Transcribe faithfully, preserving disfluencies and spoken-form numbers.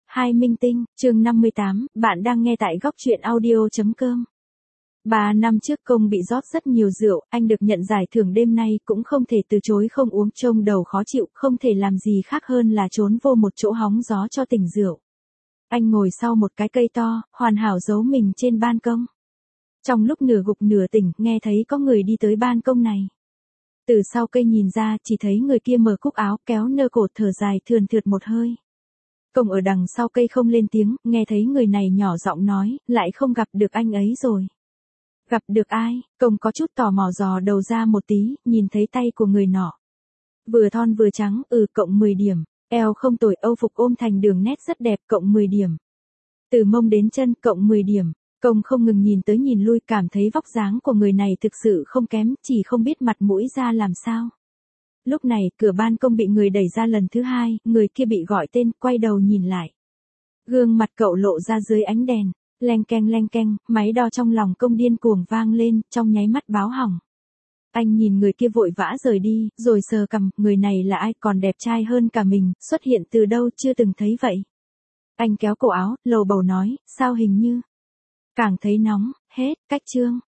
Hai Minh Tinh, chương năm mươi tám, bạn đang nghe tại góc truyện audio chấm com. Ba năm trước Công bị rót rất nhiều rượu, anh được nhận giải thưởng đêm nay cũng không thể từ chối không uống, trông đầu khó chịu, không thể làm gì khác hơn là trốn vô một chỗ hóng gió cho tỉnh rượu. Anh ngồi sau một cái cây to, hoàn hảo giấu mình trên ban công. Trong lúc nửa gục nửa tỉnh, nghe thấy có người đi tới ban công này. Từ sau cây nhìn ra, chỉ thấy người kia mở cúc áo, kéo nơ cổ, thở dài thườn thượt một hơi. Công ở đằng sau cây không lên tiếng, nghe thấy người này nhỏ giọng nói, lại không gặp được anh ấy rồi. Gặp được ai? Công có chút tò mò dò đầu ra một tí, nhìn thấy tay của người nọ. Vừa thon vừa trắng, ừ, cộng mười điểm. Eo không tồi, âu phục ôm thành đường nét rất đẹp, cộng mười điểm. Từ mông đến chân, cộng mười điểm. Công không ngừng nhìn tới nhìn lui, cảm thấy vóc dáng của người này thực sự không kém, chỉ không biết mặt mũi ra làm sao. Lúc này, cửa ban công bị người đẩy ra lần thứ hai, người kia bị gọi tên, quay đầu nhìn lại. Gương mặt cậu lộ ra dưới ánh đèn, leng keng leng keng, máy đo trong lòng Công điên cuồng vang lên, trong nháy mắt báo hỏng. Anh nhìn người kia vội vã rời đi, rồi sờ cằm, người này là ai, còn đẹp trai hơn cả mình, xuất hiện từ đâu chưa từng thấy vậy. Anh kéo cổ áo, lầu bầu nói, sao hình như. Càng thấy nóng, hết, cách chương.